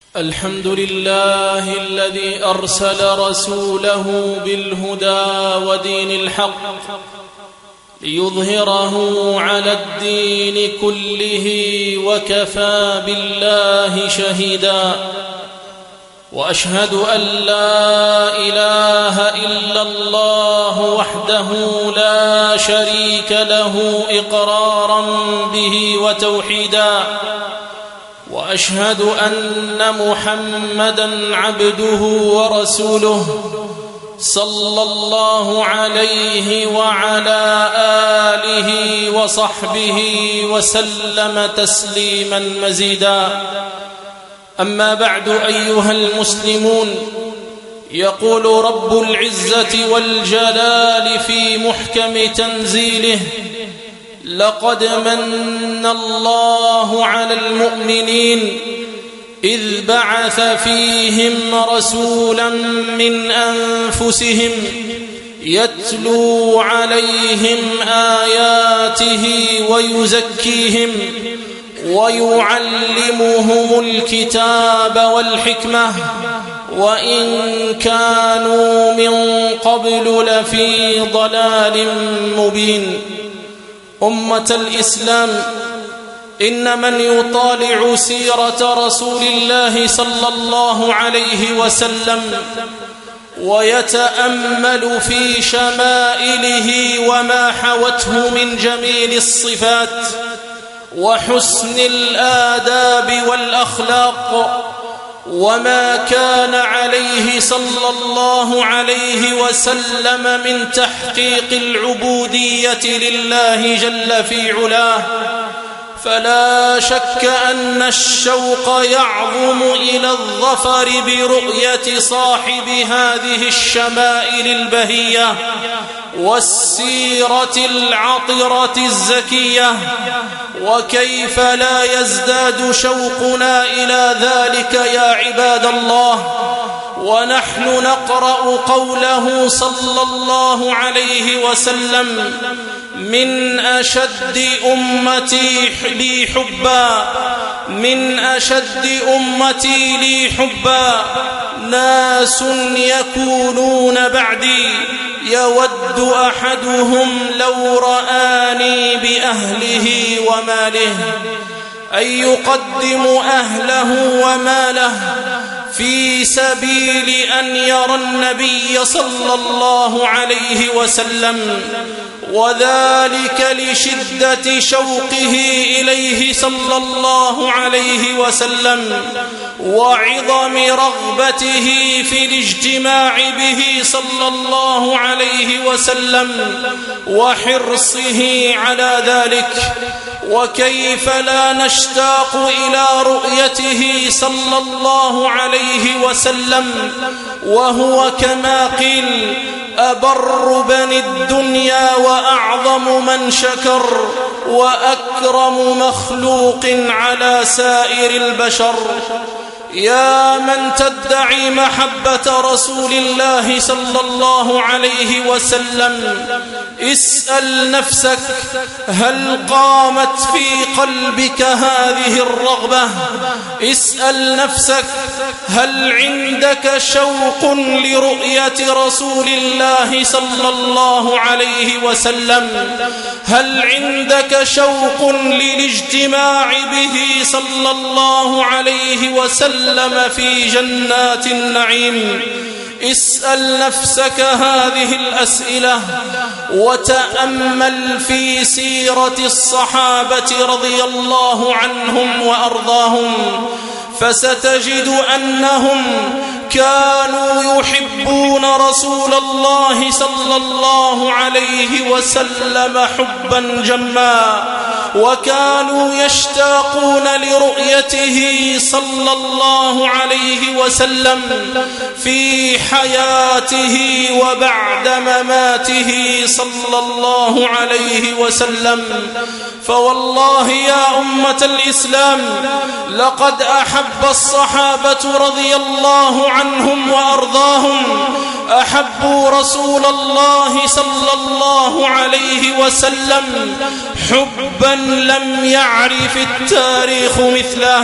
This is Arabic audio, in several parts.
الحمد لله الذي أرسل رسوله بالهدى ودين الحق ليظهره على الدين كله وكفى بالله شهيدا. وأشهد أن لا إله إلا الله وحده لا شريك له إقرارا به وتوحيدا. وأشهد أن محمدًا عبده ورسوله صلى الله عليه وعلى آله وصحبه وسلم تسليمًا مزيدا. أما بعد أيها المسلمون، يقول رب العزة والجلال في محكم تنزيله: لقد من الله على المؤمنين إذ بعث فيهم رسولا من أنفسهم يتلو عليهم آياته ويزكيهم ويعلمهم الكتاب والحكمة وإن كانوا من قبل لفي ضلال مبين. أمة الإسلام، إن من يطالع سيرة رسول الله صلى الله عليه وسلم ويتأمل في شمائله وما حوته من جميل الصفات وحسن الآداب والأخلاق وما كان عليه صلى الله عليه وسلم من تحقيق العبودية لله جل في علاه، فلا شك أن الشوق يعظم إلى الظفر برؤية صاحب هذه الشمائل البهية والسيرة العطرة الزكية. وكيف لا يزداد شوقنا إلى ذلك يا عباد الله ونحن نقرأ قوله صلى الله عليه وسلم: من أشد أمتي لي حبا، من أشد أمتي لي حبا ناس يكونون بعدي يود أحدهم لو رآني بأهله وماله، أن يقدم أهله وماله في سبيل أن يرى النبي صلى الله عليه وسلم، وذلك لشدة شوقه إليه صلى الله عليه وسلم وعظم رغبته في الاجتماع به صلى الله عليه وسلم وحرصه على ذلك. وكيف لا نشتاق إلى رؤيته صلى الله عليه وسلم وهو كما قيل أبر بني الدنيا وأعظم من شكر وأكرم مخلوق على سائر البشر. يا من تدعي محبة رسول الله صلى الله عليه وسلم، اسأل نفسك: هل قامت في قلبك هذه الرغبة؟ اسأل نفسك: هل عندك شوق لرؤية رسول الله صلى الله عليه وسلم؟ هل عندك شوق للاجتماع به صلى الله عليه وسلم في جنات النعيم؟ اسأل نفسك هذه الأسئلة وتأمل في سيرة الصحابة رضي الله عنهم وأرضاهم، فستجد أنهم كانوا يحبون رسول الله صلى الله عليه وسلم حبا جما، وكانوا يشتاقون لرؤيته صلى الله عليه وسلم في حياته وبعد مماته صلى الله عليه وسلم. فوالله يا أمة الإسلام لقد أحب الصحابة رضي الله عنهم وأرضاهم أحبوا رسول الله صلى الله عليه وسلم حبا لم يعرف التاريخ مثله.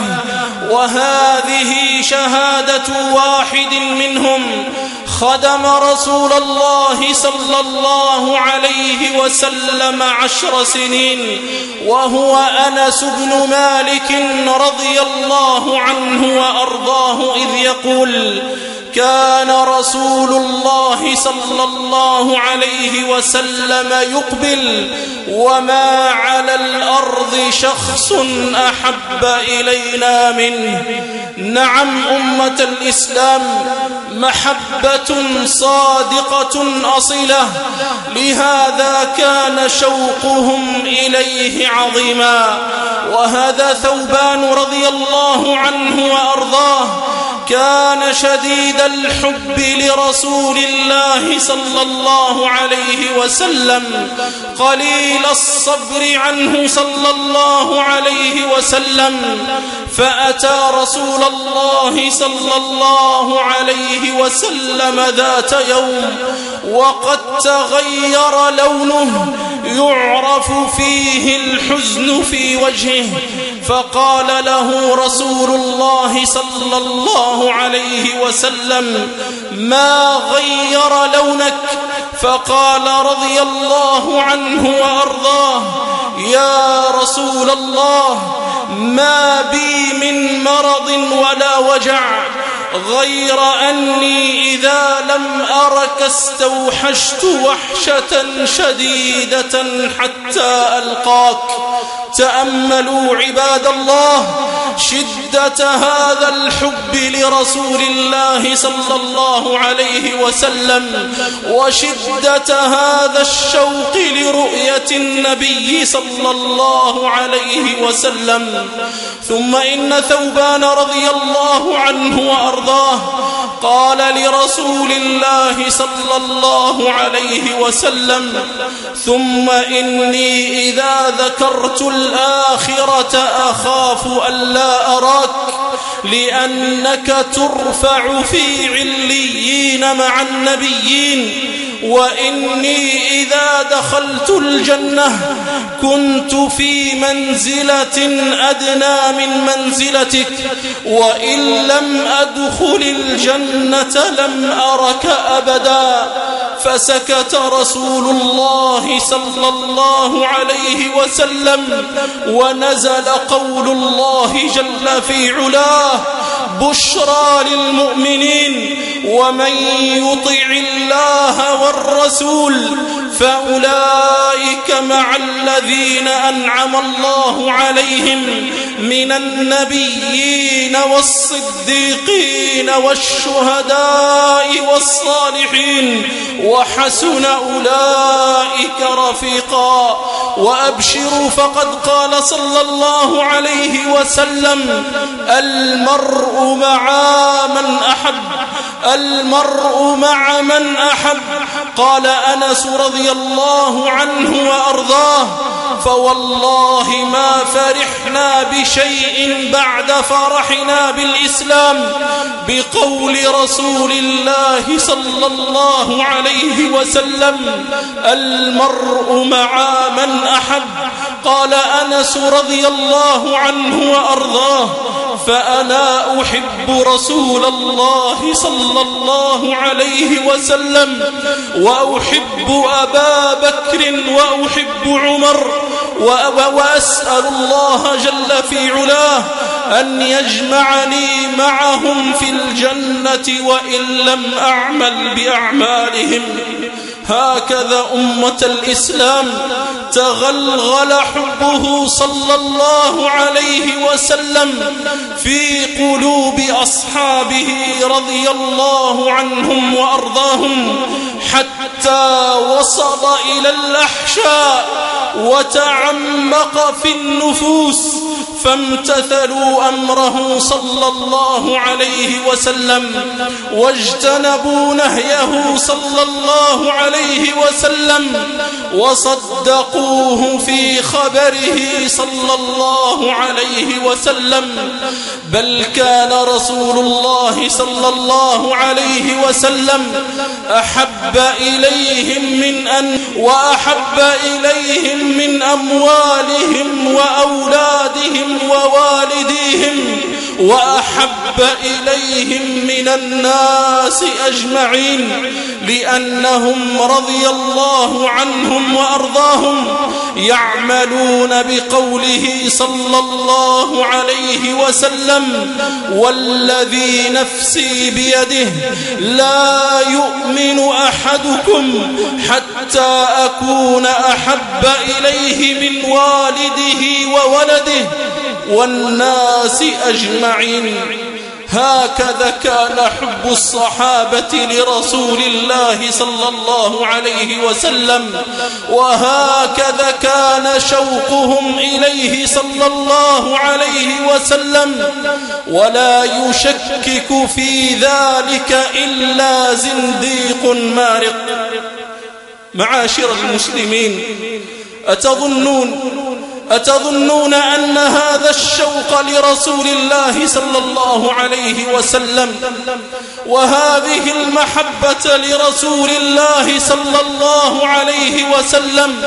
وهذه شهادة واحد منهم خدم رسول الله صلى الله عليه وسلم 10 سنين، وهو أنس بن مالك رضي الله عنه وأرضاه، إذ يقول: كان رسول الله صلى الله عليه وسلم يقبل وما على الأرض شخص أحب إلينا منه. نعم أمة الإسلام، محبة صادقة أصيلة، لهذا كان شوقهم إليه عظيما. وهذا ثوبان رضي الله عنه وأرضاه كان شديد الحب لرسول الله صلى الله عليه وسلم، قليل الصبر عنه صلى الله عليه وسلم، فأتى رسول الله صلى الله عليه وسلم ذات يوم وقد تغير لونه، يعرف فيه الحزن في وجهه، فقال له رسول الله صلى الله عليه وسلم: ما غير لونك؟ فقال رضي الله عنه وأرضاه: يا رسول الله، ما بي من مرض ولا وجع، غير أني إذا لم أرك استوحشت وحشة شديدة حتى ألقاك. تأملوا عباد الله شدة هذا الحب لرسول الله صلى الله عليه وسلم، وشدة هذا الشوق لرؤية النبي صلى الله عليه وسلم. ثم إن ثوبان رضي الله عنه وأرضاه قال لرسول الله صلى الله عليه وسلم: ثم إني إذا ذكرت الآخرة أخاف ألا أراك، لأنك ترفع في عليين مع النبيين، وإني إذا دخلت الجنة كنت في منزلة أدنى من منزلتك، وإن لم أدخل الجنة لم أرك أبدا. فسكت رسول الله صلى الله عليه وسلم، ونزل قول الله جل في علاه: بشرى للمؤمنين، ومن يطع الله والرسول فأولئك مع الذين أنعم الله عليهم من النبيين والصديقين والشهداء والصالحين، وحسن أولئك رفيقا. وأبشروا، فقد قال صلى الله عليه وسلم: المرء مع من أحب، المرء مع من أحب. قال أنس رضي الله عنه وأرضاه: فوالله ما فرحنا بشيء بعد فرحنا بالإسلام بقول رسول الله صلى الله عليه وسلم: المرء مع من أحب. قال أنس رضي الله عنه وأرضاه: فأنا أحب رسول الله صلى الله عليه وسلم، وأحب أبا بكر، وأحب عمر، وأسأل الله جل في علاه أن يجمعني معهم في الجنة وإن لم أعمل بأعمالهم. هكذا أمة الإسلام تغلغل حبه صلى الله عليه وسلم في قلوب أصحابه رضي الله عنهم وأرضاهم، حتى وصل إلى الأحشاء وتعمق في النفوس، فامتثلوا أمره صلى الله عليه وسلم واجتنبوا نهيه صلى الله عليه وسلم وصدقوه في خبره صلى الله عليه وسلم. بل كان رسول الله صلى الله عليه وسلم أحب إليهم من أموالهم وأولادهم ووالديهم وأحب إليهم من الناس أجمعين، لأنهم رضي الله عنهم وأرضاهم يعملون بقوله صلى الله عليه وسلم: والذي نفسي بيده لا يؤمن أحدكم حتى أكون أحب إليه من والده وولده والناس أجمعين. هكذا كان حب الصحابة لرسول الله صلى الله عليه وسلم، وهكذا كان شوقهم إليه صلى الله عليه وسلم، ولا يشكك في ذلك إلا زنديق مارق. معاشر المسلمين، أتظنون أن هذا الشوق لرسول الله صلى الله عليه وسلم وهذه المحبة لرسول الله صلى الله عليه وسلم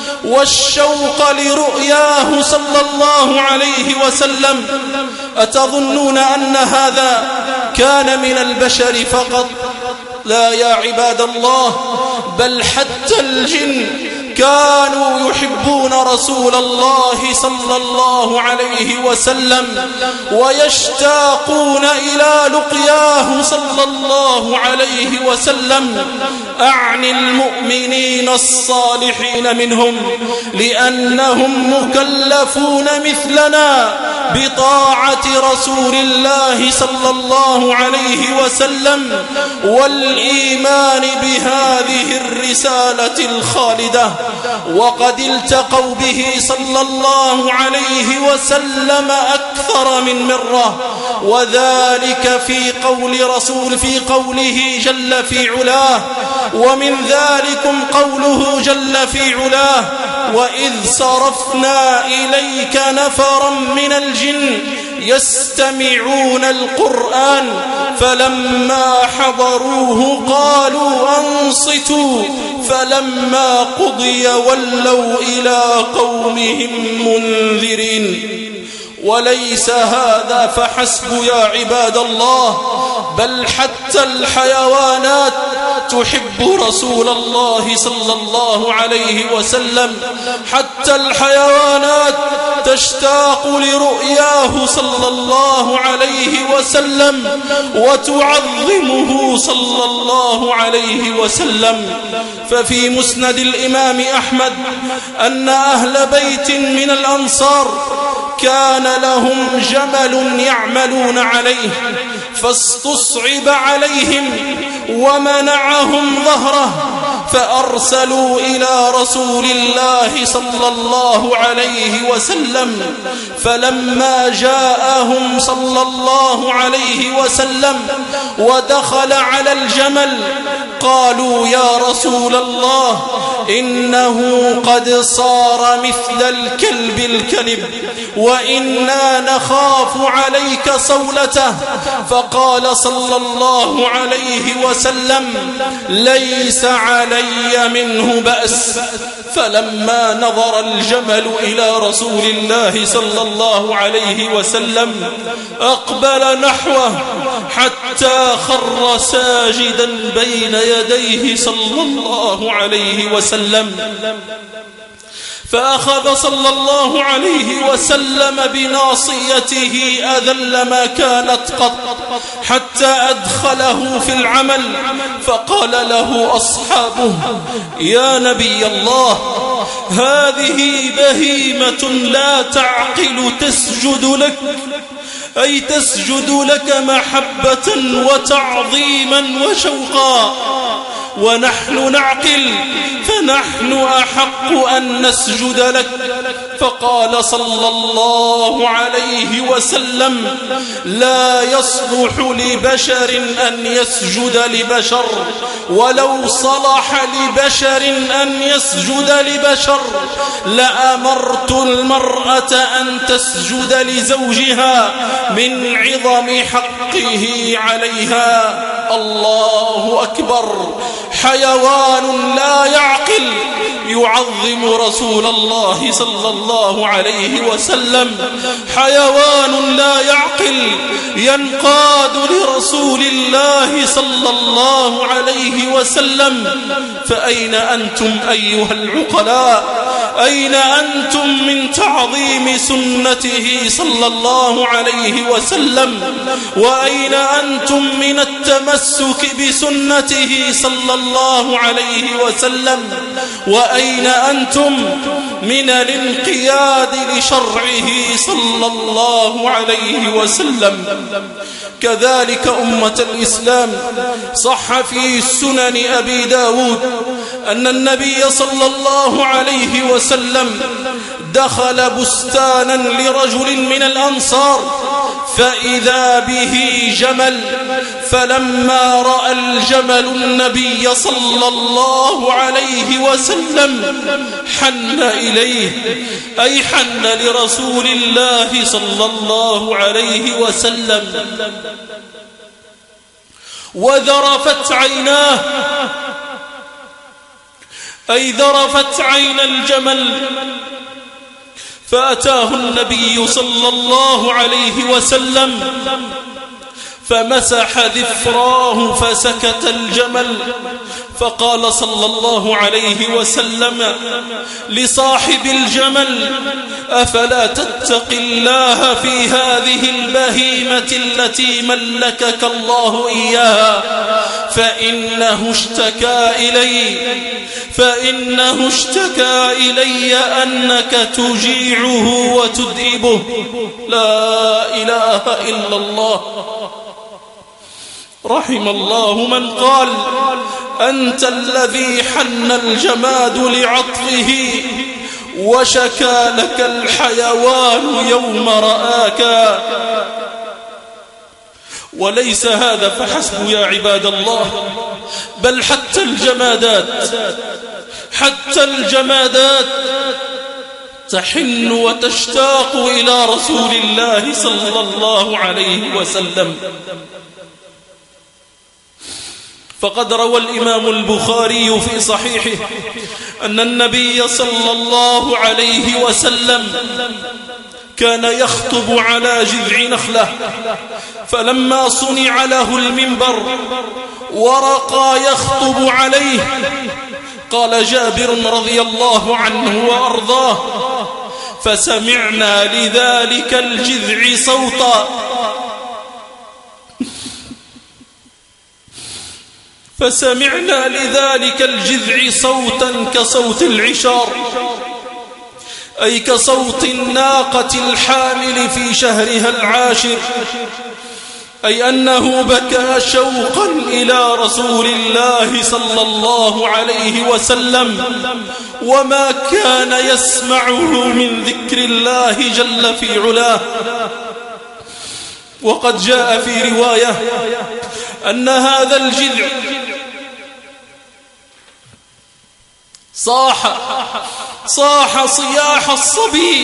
والشوق لرؤياه صلى الله عليه وسلم، أتظنون أن هذا كان من البشر فقط؟ لا يا عباد الله، بل حتى الجن كانوا يحبون رسول الله صلى الله عليه وسلم ويشتاقون إلى لقياه صلى الله عليه وسلم، أعني المؤمنين الصالحين منهم، لأنهم مكلفون مثلنا بطاعة رسول الله صلى الله عليه وسلم والإيمان بهذه الرسالة الخالدة. وقد التقوا به صلى الله عليه وسلم أكثر من مرة، وذلك في قوله جل في علاه، ومن ذلكم قوله جل في علاه: وإذ صرفنا إليك نفرا من الجن يستمعون القرآن فلما حضروه قالوا أنصتوا فلما قضي ولوا إلى قومهم منذرين. وليس هذا فحسب يا عباد الله، بل حتى الحيوانات تحب رسول الله صلى الله عليه وسلم، حتى الحيوانات تشتاق لرؤياه صلى الله عليه وسلم وتعظمه صلى الله عليه وسلم. ففي مسند الإمام أحمد أن أهل بيت من الأنصار كان لهم جمل يعملون عليه فاستصعب عليهم ومنعهم ظهره، فأرسلوا إلى رسول الله صلى الله عليه وسلم، فلما جاءهم صلى الله عليه وسلم ودخل على الجمل قالوا: يا رسول الله، إنه قد صار مثل الكلب الكلب وإنا نخاف عليك صولته. فقال صلى الله عليه وسلم: ليس علي منه بأس. فلما نظر الجمل إلى رسول الله صلى الله عليه وسلم أقبل نحوه حتى خر ساجدا بين يديه صلى الله عليه وسلم، فأخذ صلى الله عليه وسلم بناصيته أذل ما كانت قط حتى أدخله في العمل، فقال له أصحابه: يا نبي الله، هذه بهيمة لا تعقل تسجد لك، أي تسجد لك محبة وتعظيما وشوقا، ونحن نعقل فنحن أحق أن نسجد لك. فقال صلى الله عليه وسلم: لا يصلح لبشر أن يسجد لبشر، ولو صلح لبشر أن يسجد لبشر لأمرت المرأة أن تسجد لزوجها من عظم حقه عليها. الله أكبر. حيوان لا يعقل يعظم رسول الله صلى الله عليه وسلم، حيوان لا يعقل ينقاد لرسول الله صلى الله عليه وسلم. فأين أنتم أيها العقلاء؟ أين أنتم من تعظيم سنته صلى الله عليه وسلم؟ وأين أنتم من التمسك بسنته صلى الله عليه وسلم؟ وأين أنتم من الانقياد لشرعه صلى الله عليه وسلم؟ كذلك أمة الإسلام صح في سنن أبي داود أن النبي صلى الله عليه وسلم دخل بستانا لرجل من الأنصار فإذا به جمل، فلما رأى الجمل النبي صلى الله عليه وسلم حن إليه، أي حن لرسول الله صلى الله عليه وسلم، وذرفت عيناه، أي ذرفت عين الجمل. فأتاه النبي صلى الله عليه وسلم فمسح ذفراه فسكت الجمل. فقال صلى الله عليه وسلم لصاحب الجمل: أفلا تتقي الله في هذه البهيمة التي ملكك الله إياها؟ فإنه اشتكى إلي أنك تجيعه وتدئبه. لا إله إلا الله. رحم الله من قال: أنت الذي حن الجماد لعطفه وشكى لك الحيوان يوم رآك. وليس هذا فحسب يا عباد الله، بل حتى الجمادات تحن وتشتاق إلى رسول الله صلى الله عليه وسلم. فقد روى الإمام البخاري في صحيحه أن النبي صلى الله عليه وسلم كان يخطب على جذع نخلة، فلما صنع له المنبر ورقى يخطب عليه، قال جابر رضي الله عنه وأرضاه: فسمعنا لذلك الجذع صوتا كصوت العشار، أي كصوت الناقة الحامل في شهرها العاشر، أي أنه بكى شوقا إلى رسول الله صلى الله عليه وسلم، وما كان يسمعه من ذكر الله جل في علاه. وقد جاء في رواية أن هذا الجذع صاح صياح الصبي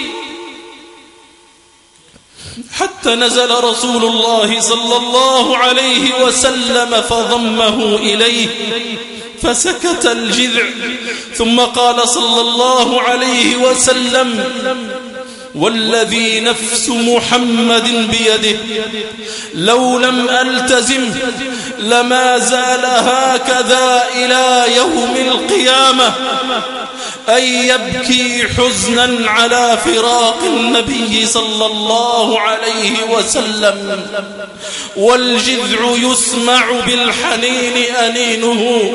حتى نزل رسول الله صلى الله عليه وسلم فضمه إليه فسكت الجذع، ثم قال صلى الله عليه وسلم: والذي نفس محمد بيده لو لم ألتزم لما زال هكذا إلى يوم القيامة، أي يبكي حزنا على فراق النبي صلى الله عليه وسلم. والجذع يسمع بالحنين أنينه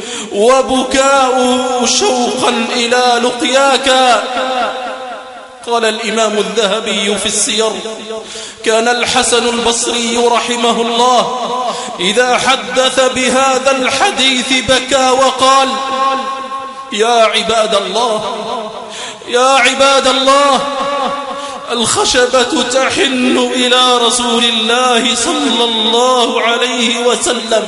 وبكاؤه شوقا إلى لقياك. قال الإمام الذهبي في السير: كان الحسن البصري رحمه الله إذا حدث بهذا الحديث بكى وقال: يا عباد الله، يا عباد الله، الخشبة تحن إلى رسول الله صلى الله عليه وسلم.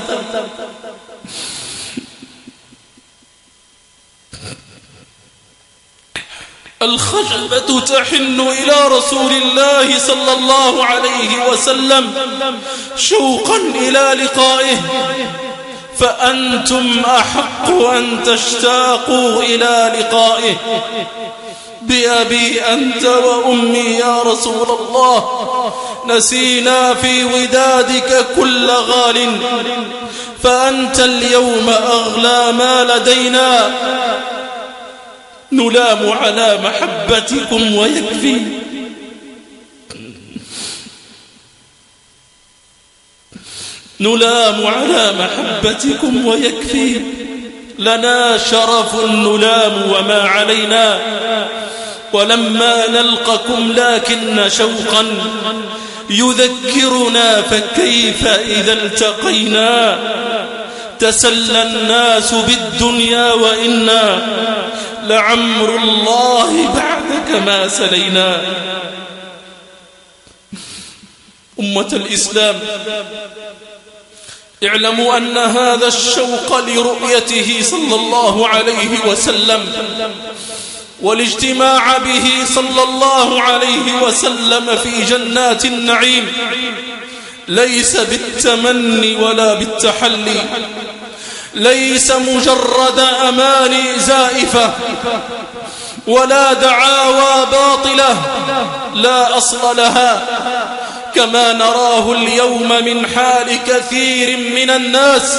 الخشبة تحن إلى رسول الله صلى الله عليه وسلم شوقا إلى لقائه، فأنتم أحق أن تشتاقوا إلى لقائه. بأبي أنت وأمي يا رسول الله، نسينا في ودادك كل غال، فأنت اليوم أغلى ما لدينا. نلام على محبتكم ويكفي. نلام على محبتكم ويكفي. لنا شرف نلام وما علينا، ولما نلقكم لكن شوقا يذكرنا، فكيف إذا التقينا؟ تسلى الناس بالدنيا وإنا لعمر الله بعدك ما سلينا. أمة الإسلام، اعلموا أن هذا الشوق لرؤيته صلى الله عليه وسلم والاجتماع به صلى الله عليه وسلم في جنات النعيم ليس بالتمني ولا بالتحلي، ليس مجرد أماني زائفة ولا دعاوى باطلة لا أصل لها، كما نراه اليوم من حال كثير من الناس،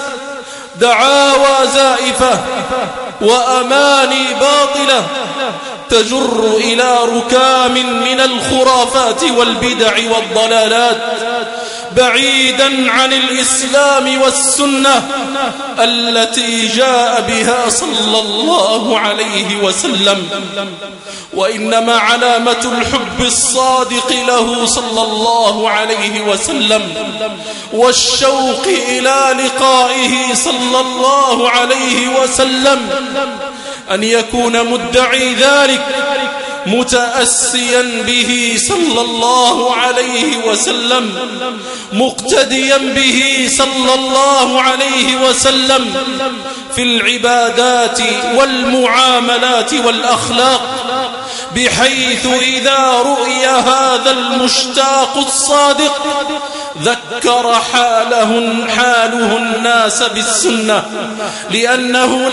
دعاوى زائفة وأماني باطلة تجر إلى ركام من الخرافات والبدع والضلالات، بعيدا عن الإسلام والسنة التي جاء بها صلى الله عليه وسلم. وإنما علامة الحب الصادق له صلى الله عليه وسلم والشوق إلى لقائه صلى الله عليه وسلم أن يكون مدعي ذلك متأسيا به صلى الله عليه وسلم، مقتديا به صلى الله عليه وسلم في العبادات والمعاملات والأخلاق، بحيث إذا رؤي هذا المشتاق الصادق ذكر حاله الناس بالسنة، لأنه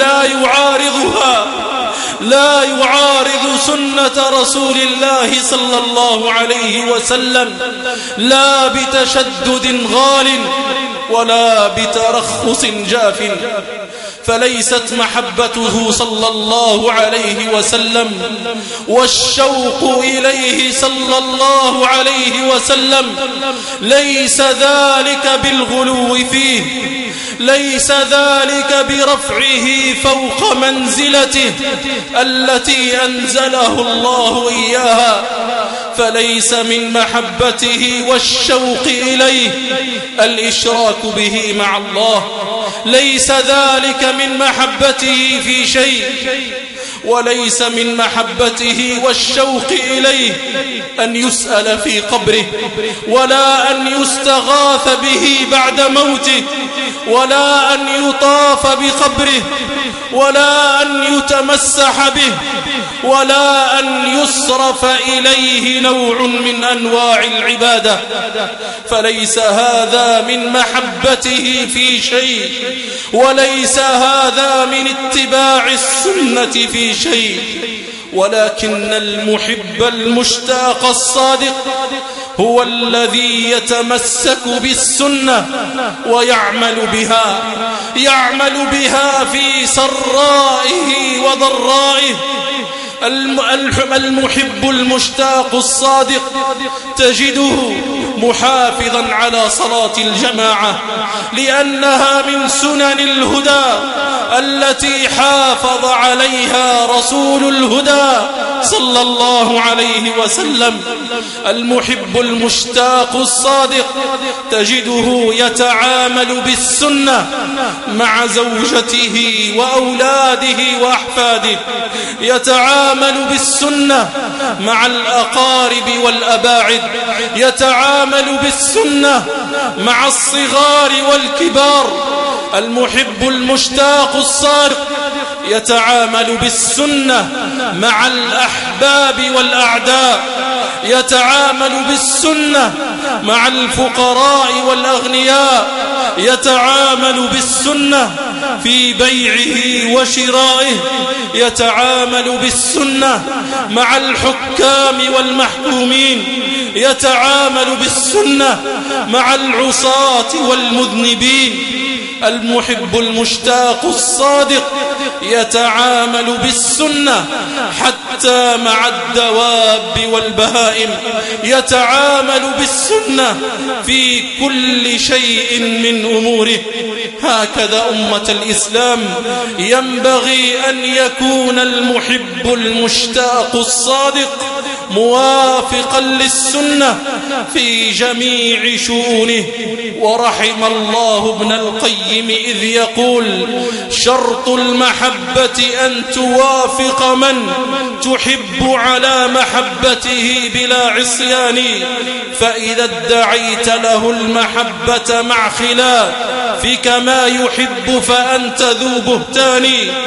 لا يعارض سنة رسول الله صلى الله عليه وسلم، لا بتشدد غال ولا بترخص جاف. فليست محبته صلى الله عليه وسلم والشوق إليه صلى الله عليه وسلم ليس ذلك بالغلو فيه، ليس ذلك برفعه فوق منزلته التي أنزله الله إياها، فليس من محبته والشوق إليه الإشراك به مع الله، ليس ذلك من محبته في شيء، وليس من محبته والشوق إليه أن يسأل في قبره، ولا أن يستغاث به بعد موته، ولا أن يطاف بقبره، ولا أن يتمسح به، ولا أن يصرف إليه نوع من أنواع العبادة. فليس هذا من محبته في شيء، وليس هذا من اتباع السنة في شيء، ولكن المحب المشتاق الصادق هو الذي يتمسك بالسنة ويعمل بها في سرائه وضرائه. المحب المشتاق الصادق تجده محافظا على صلاة الجماعة، لأنها من سنن الهدى التي حافظ عليها رسول الهدى صلى الله عليه وسلم. المحب المشتاق الصادق تجده يتعامل بالسنة مع زوجته وأولاده وأحفاده، يتعامل بالسنة مع الأقارب والأباعد، يتعامل بالسنة مع الصغار والكبار. المحب المشتاق الصادق يتعامل بالسنة مع الأحباب والأعداء، يتعامل بالسنة مع الفقراء والأغنياء، يتعامل بالسنة في بيعه وشرائه، يتعامل بالسنة مع الحكام والمحكومين، يتعامل بالسنة مع العصاة والمذنبين. المحب المشتاق الصادق يتعامل بالسنة حتى مع الدواب والبهائم، يتعامل بالسنة في كل شيء من أموره. هكذا أمة الإسلام ينبغي أن يكون المحب المشتاق الصادق موافقا للسنة في جميع شؤونه. ورحم الله ابن القيم إذ يقول: شرط المحبة أن توافق من تحب على محبته بلا عصيان، فإذا ادعيت له المحبة مع خلافك ما يحب فأنت ذو بهتان.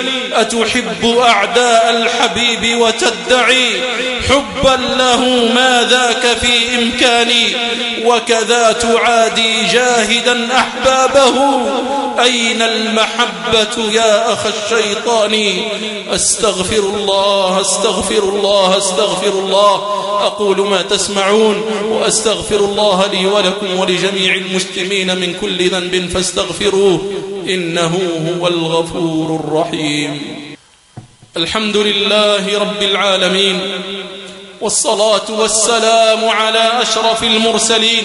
أتحب أعداء الحبيب وتدعي حبا له ما ذاك في إمكاني، وكذا تعادي جاهدا أحبابه، أين المحبة يا أخ الشيطان؟ أستغفر الله أستغفر الله أستغفر الله. أقول ما تسمعون وأستغفر الله لي ولكم ولجميع المسلمين من كل ذنب فاستغفروه إنه هو الغفور الرحيم. الحمد لله رب العالمين، والصلاة والسلام على أشرف المرسلين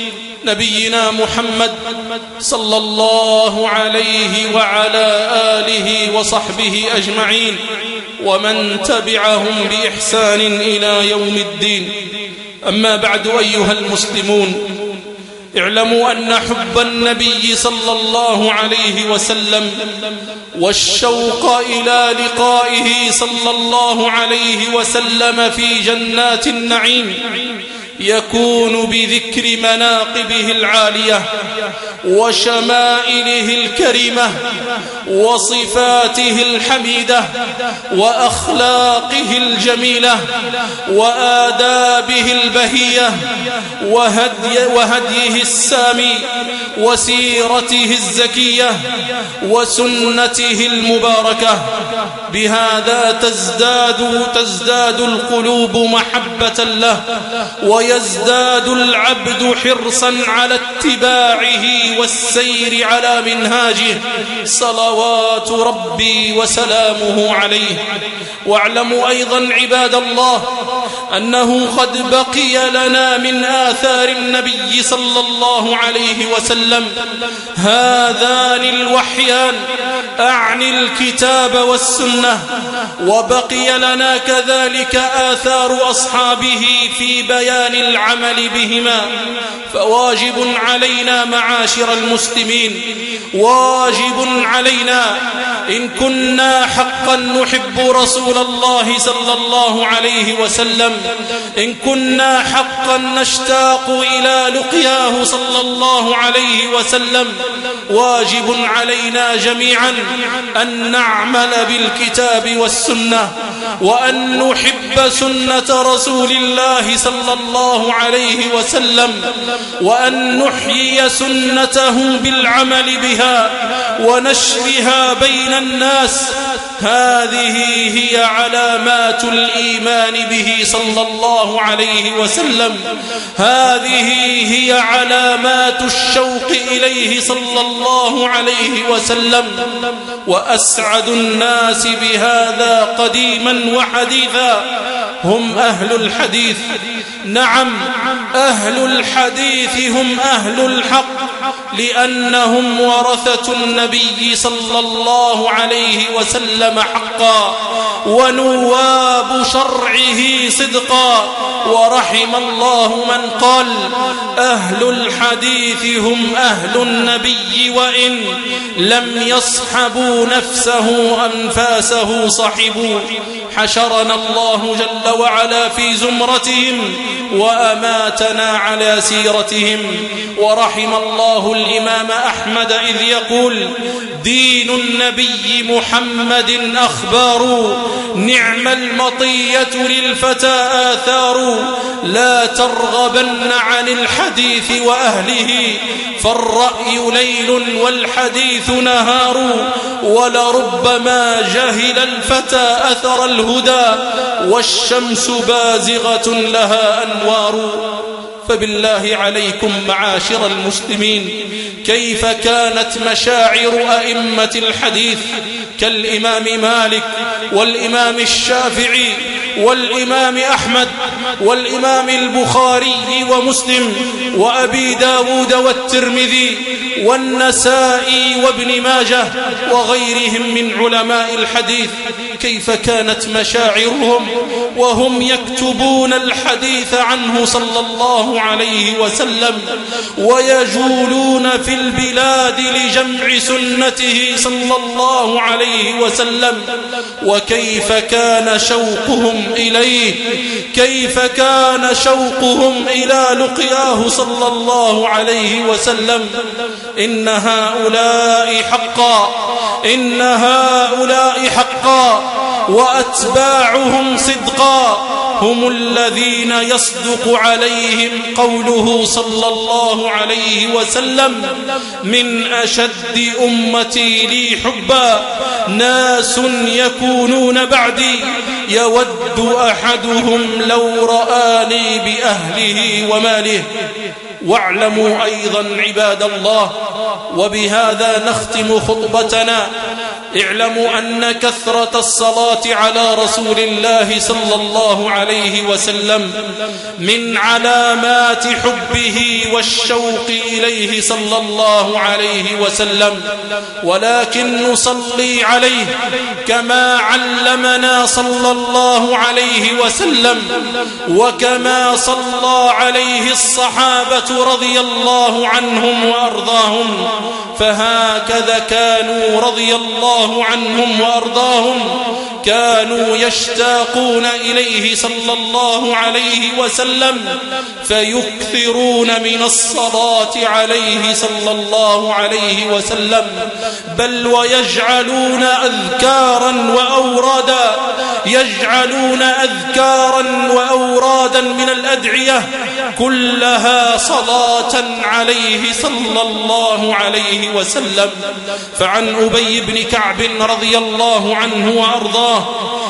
نبينا محمد صلى الله عليه وعلى آله وصحبه أجمعين، ومن تبعهم بإحسان إلى يوم الدين. أما بعد، أيها المسلمون، اعلموا أن حب النبي صلى الله عليه وسلم والشوق إلى لقائه صلى الله عليه وسلم في جنات النعيم يكون بذكر مناقبه العالية وشمائله الكريمة وصفاته الحميدة وأخلاقه الجميلة وآدابه البهية وهديه السامي وسيرته الزكية وسنته المباركة. بهذا تزداد القلوب محبة له، ويزداد العبد حرصا على اتباعه والسير على منهاجه صلوات ربي وسلامه عليه. واعلموا أيضا عباد الله أنه قد بقي لنا من آثار النبي صلى الله عليه وسلم هذان الوحيان، أعني الكتاب والسنة، وبقي لنا كذلك آثار أصحابه في بيان العمل بهما. فواجب علينا معاشر المسلمين، واجب علينا إن كنا حقا نحب رسول الله صلى الله عليه وسلم، إن كنا حقا نشتاق إلى لقياه صلى الله عليه وسلم، واجب علينا جميعا أن نعمل بالكتاب والسنة، وأن نحب سنة رسول الله صلى الله عليه وسلم، وأن نحيي سنته بالعمل بها ونشرها بين الناس. هذه هي علامات الإيمان به صلى الله عليه وسلم، هذه هي علامات الشوق إليه صلى الله عليه وسلم. وأسعد الناس بهذا قديما وحديثا هم أهل الحديث. نعم، أهل الحديث هم أهل الحق، لأنهم ورثة النبي صلى الله عليه وسلم حقا، ونواب شرعه صدقا. ورحم الله من قال: أهل الحديث هم أهل النبي وإن لم يصحبوا نفسه أنفاسه صحبوا. حشرنا الله جل وعلا في زمرتهم وأماتنا على سيرتهم. ورحم الله الإمام أحمد إذ يقول: دين النبي محمد أخبار، نعم المطية للفتى آثار. لا ترغبن عن الحديث وأهله، فالرأي ليل والحديث نهار. ولربما جهل الفتى أثر الهدى، والشمس بازغة لها أنوار. فبالله عليكم معاشر المسلمين، كيف كانت مشاعر أئمة الحديث كالإمام مالك والإمام الشافعي والإمام أحمد والإمام البخاري ومسلم وأبي داود والترمذي والنسائي وابن ماجه وغيرهم من علماء الحديث، كيف كانت مشاعرهم وهم يكتبون الحديث عنه صلى الله عليه وسلم، ويجولون في البلاد لجمع سنته صلى الله عليه وسلم. وكيف كان شوقهم إليه، كيف كان شوقهم إلى لقياه صلى الله عليه وسلم. إن هؤلاء حقا، إن هؤلاء حقا وأتباعهم صدقا هم الذين يصدق عليهم قوله صلى الله عليه وسلم: من أشد أمتي لي حبا ناس يكونون بعدي يود أحدهم لو رآني بأهله وماله. واعلموا أيضا عباد الله، وبهذا نختم خطبتنا، اعلموا أن كثرة الصلاة على رسول الله صلى الله عليه وسلم من علامات حبه والشوق إليه صلى الله عليه وسلم. ولكن نصلي عليه كما علمنا صلى الله عليه وسلم، وكما صلى عليه الصحابة رضي الله عنهم وأرضاهم. فهكذا كانوا رضي الله عنهم وأرضاهم، كانوا يشتاقون إليه صلى الله عليه وسلم، فيكثرون من الصلاة عليه صلى الله عليه وسلم، بل ويجعلون أذكارا وأورادا، يجعلون أذكارا وأورادا من الأدعية كلها صلاة عليه صلى الله عليه وسلم. فعن أبي بن كعب رضي الله عنه وأرضاه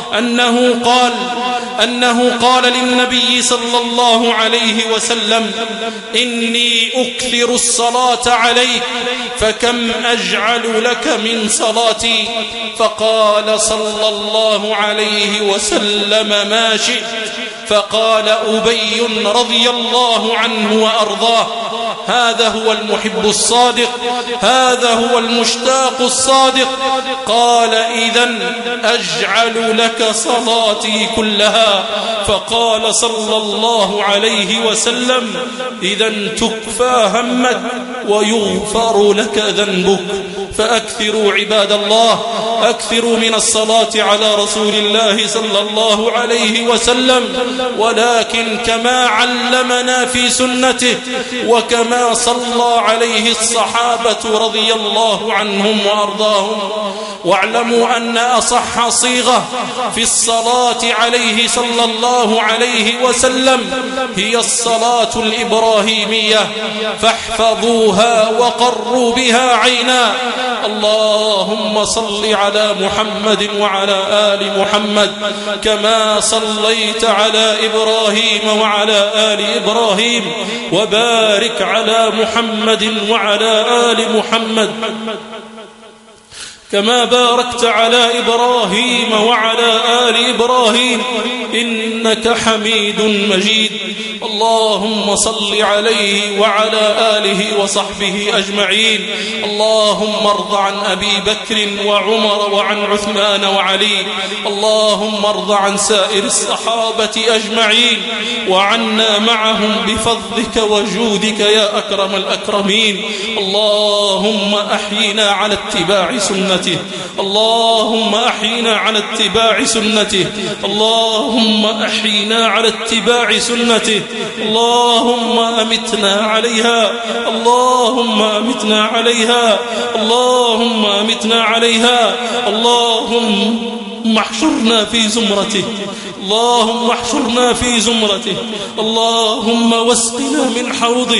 أنه قال للنبي صلى الله عليه وسلم: إني أكثر الصلاة عليك فكم أجعل لك من صلاتي؟ فقال صلى الله عليه وسلم: ما شئت. فقال أبي رضي الله عنه وأرضاه: هذا هو المحب الصادق، هذا هو المشتاق الصادق. قال: إذن أجعل لك صلاتي كلها. فقال صلى الله عليه وسلم: إذن تكفى همك ويغفر لك ذنبك. فأكثروا عباد الله، أكثروا من الصلاة على رسول الله صلى الله عليه وسلم، ولكن كما علمنا في سنته وكما صلى عليه الصحابة رضي الله عنهم وأرضاهم. واعلموا أن أصح صيغة في الصلاة عليه صلى الله عليه وسلم هي الصلاة الإبراهيمية، فاحفظوها وقروا بها عينا. اللهم صل على محمد وعلى آل محمد كما صليت على إبراهيم وعلى آل إبراهيم، وبارك على محمد وعلى آل محمد كما باركت على إبراهيم وعلى آل إبراهيم إنك حميد مجيد. اللهم صل عليه وعلى آله وصحبه أجمعين. اللهم ارض عن أبي بكر وعمر وعن عثمان وعلي. اللهم ارض عن سائر الصحابة أجمعين وعنا معهم بفضلك وجودك يا أكرم الأكرمين. اللهم أحينا على اتباع سنته. اللهم أحينا على اتباع سنته. اللهم أحينا على اتباع سنته. اللهم أمتنا عليها. اللهم أمتنا عليها. اللهم أمتنا عليها. اللهم احشرنا في زمرته. اللهم احشرنا في زمرته. اللهم واسقنا من حوضه.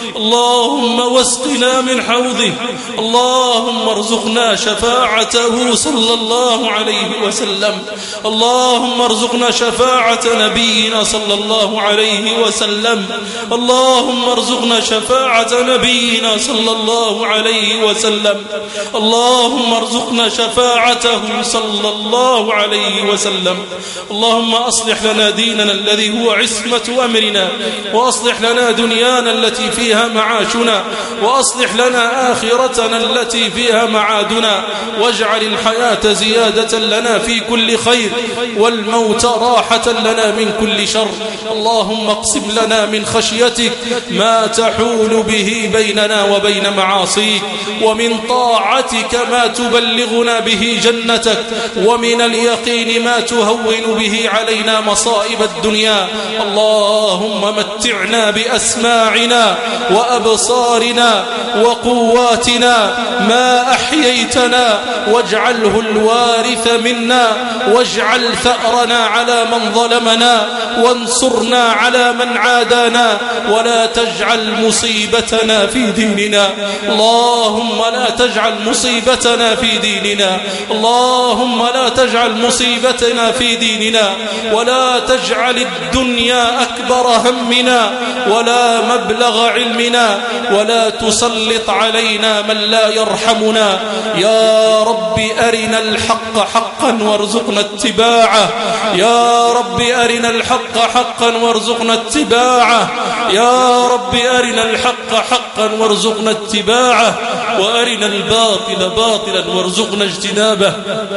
اللهم واسقنا من حوضه. اللهم ارزقنا شفاعته صلى الله عليه وسلم. اللهم ارزقنا شفاعة نبينا صلى الله عليه وسلم. اللهم ارزقنا شفاعة نبينا صلى الله عليه وسلم. اللهم ارزقنا شفاعته صلى الله عليه وسلم. اللهم أصلح لنا ديننا الذي هو عصمة أمرنا، وأصلح لنا دنيانا التي فيها معاشنا، وأصلح لنا آخرتنا التي فيها معادنا، واجعل الحياة زيادة لنا في كل خير والموت راحة لنا من كل شر. اللهم اقسم لنا من خشيتك ما تحول به بيننا وبين معاصيك، ومن طاعتك ما تبلغنا به جنتك، ومن اليقين ما تهون به علينا مصائب الدنيا. اللهم متعنا بأسماعنا وأبصارنا وقواتنا ما أحييتنا، واجعله الوارث منا، واجعل ثأرنا على من ظلمنا، وانصرنا على من عادانا، ولا تجعل مصيبتنا في ديننا. اللهم لا تجعل مصيبتنا في ديننا. اللهم لا تجعل مصيبتنا في ديننا، ولا تجعل الدنيا أكبر همنا ولا مبلغ علمنا، ولا تسلط علينا من لا يرحمنا. يا رب أرنا الحق حقا وارزقنا اتباعه. يا رب أرنا الحق حقا وارزقنا اتباعه. يا رب أرنا الحق حقا وارزقنا اتباعه، وأرنا الباطل باطلا وارزقنا اجتنابه.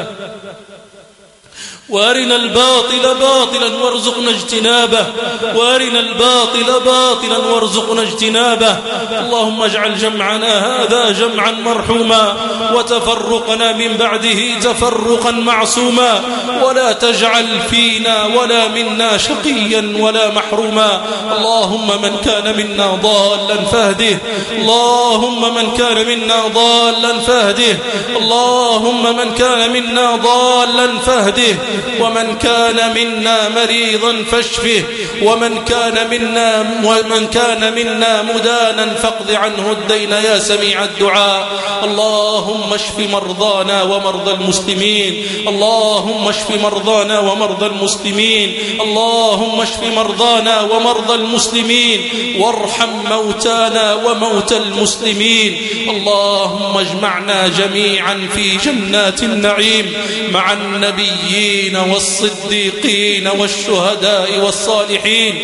وأرنا الباطل باطلا وارزقنا اجتنابه. وأرنا الباطل باطلا وارزقنا اجتنابه. اللهم اجعل جمعنا هذا جمعا مرحوما، وتفرقنا من بعده تفرقا معصوما، ولا تجعل فينا ولا منا شقيا ولا محروما. اللهم من كان منا ضالا فاهده. اللهم من كان منا ضالا فاهده. اللهم من كان منا ضالا فاهده. ومن كان منا مريضا فاشفه. ومن كان منا مدانا فاقض عنه الدين يا سميع الدعاء. اللهم اشف مرضانا ومرضى المسلمين. اللهم اشف مرضانا ومرضى المسلمين. اللهم اشف مرضانا ومرضى المسلمين، وارحم موتانا وموتى المسلمين. اللهم اجمعنا جميعا في جنات النعيم مع النبيين والصديقين والشهداء والصالحين.